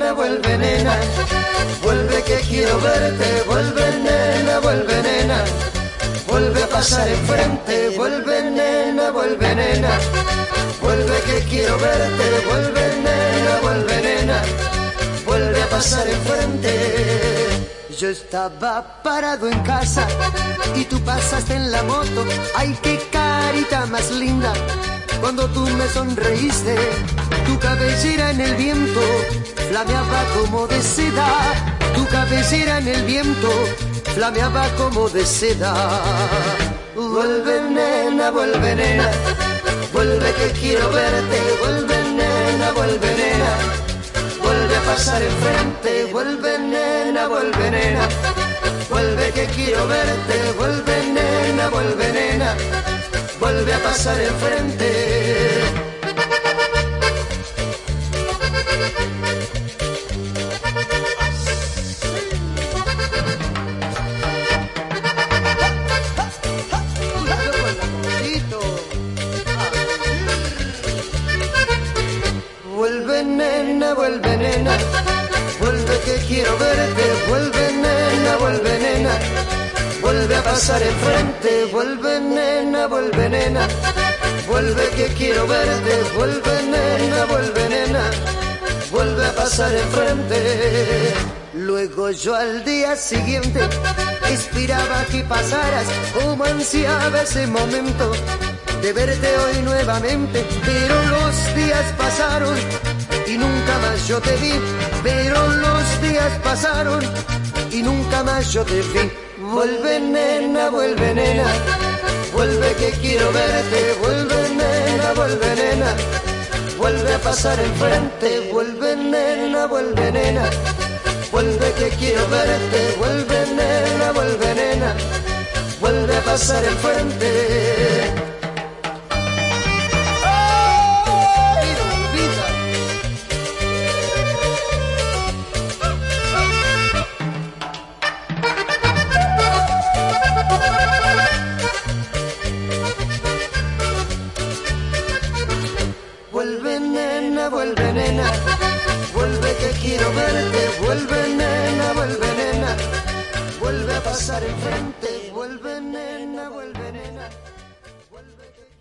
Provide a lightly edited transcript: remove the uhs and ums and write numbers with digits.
vuelve nena, vuelve que quiero verte, vuelve nena, vuelve nena, vuelve a pasar enfrente, vuelve nena, vuelve nena, vuelve que quiero verte, vuelve nena, vuelve a pasar enfrente. Yo estaba parado en casa y tú pasaste en la moto, ay qué carita más linda, cuando tú me sonreíste, tu cabellera en el viento flameaba como de seda, tu cabellera en el viento flameaba como de seda. Vuelve nena, vuelve que quiero verte, vuelve nena, vuelve a pasar enfrente, vuelve nena, vuelve que quiero verte, vuelve nena, vuelve a pasar enfrente. Vuelve nena, vuelve que quiero verte, vuelve nena, vuelve a pasar enfrente, vuelve nena, vuelve que quiero verte, vuelve nena, vuelve a pasar enfrente. Luego yo al día siguiente esperaba que pasaras, como ansiaba ese momento de verte hoy nuevamente, pero los días pasaron y nunca más yo te vi, pero los días pasaron y nunca más yo te vi. Vuelve nena, vuelve que quiero verte, vuelve nena, vuelve a pasar enfrente, vuelve nena, vuelve que quiero verte, vuelve nena, vuelve a pasar enfrente. Vuelve nena, vuelve que quiero verte, vuelve nena, vuelve a pasar enfrente, vuelve nena, vuelve que